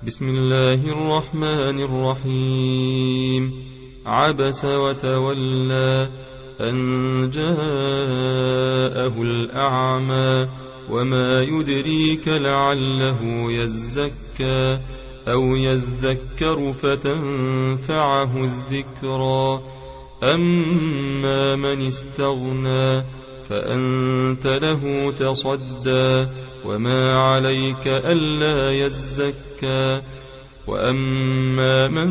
بسم الله الرحمن الرحيم. عبس وتولى أن جاءه الأعمى وما يدريك لعله يزكى أو يذكر فتنفعه الذكرى. أما من استغنى فأنت له تصدى وما عليك ألا يزكى. وأما من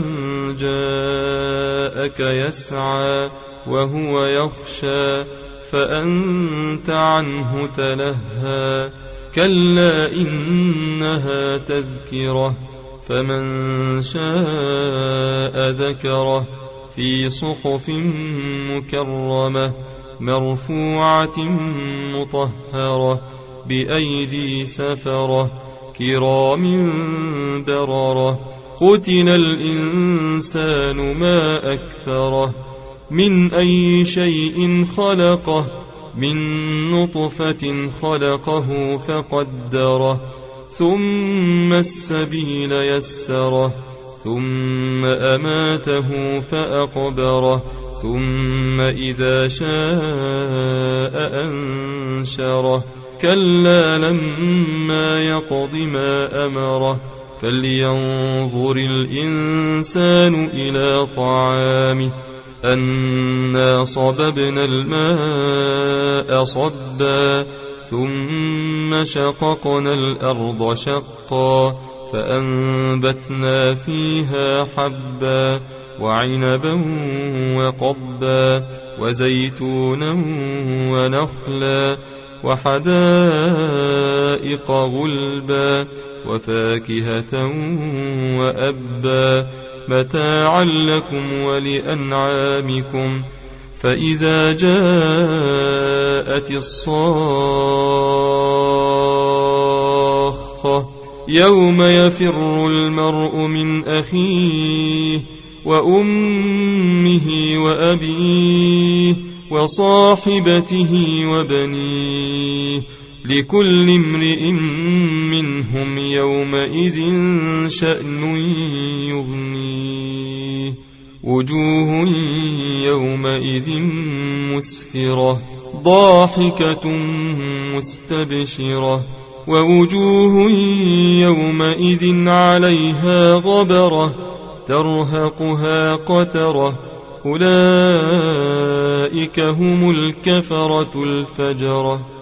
جاءك يسعى وهو يخشى فأنت عنه تلهى. كلا إنها تذكرة فمن شاء ذكره في صحف مكرمة مرفوعة مطهرة بأيدي سفرة كرام بررة. قتل الإنسان ما أكفره من أي شيء خلقه من نطفة خلقه فقدره ثم السبيل يسره ثم أماته فأقبره ثم إذا شاء أنشره. كلا لما يقض ما أمره فلينظر الإنسان إلى طعامه أنا صببنا الماء صبا ثم شققنا الأرض شقا فأنبتنا فيها حبا وعنبا وقضبا وزيتونا ونخلا وحدائق غلبا وفاكهة وأبا متاعا لكم ولأنعامكم. فإذا جاءت الصاخة يوم يفر المرء من أخيه وأمه وأبيه وصاحبته وبنيه لكل امرئ منهم يومئذ شأن يغنيه. وجوه يومئذ مسفرة ضاحكة مستبشرة ووجوه يومئذ عليها غبرة ترهقها قترة أولئك هم الكفرة الفجرة.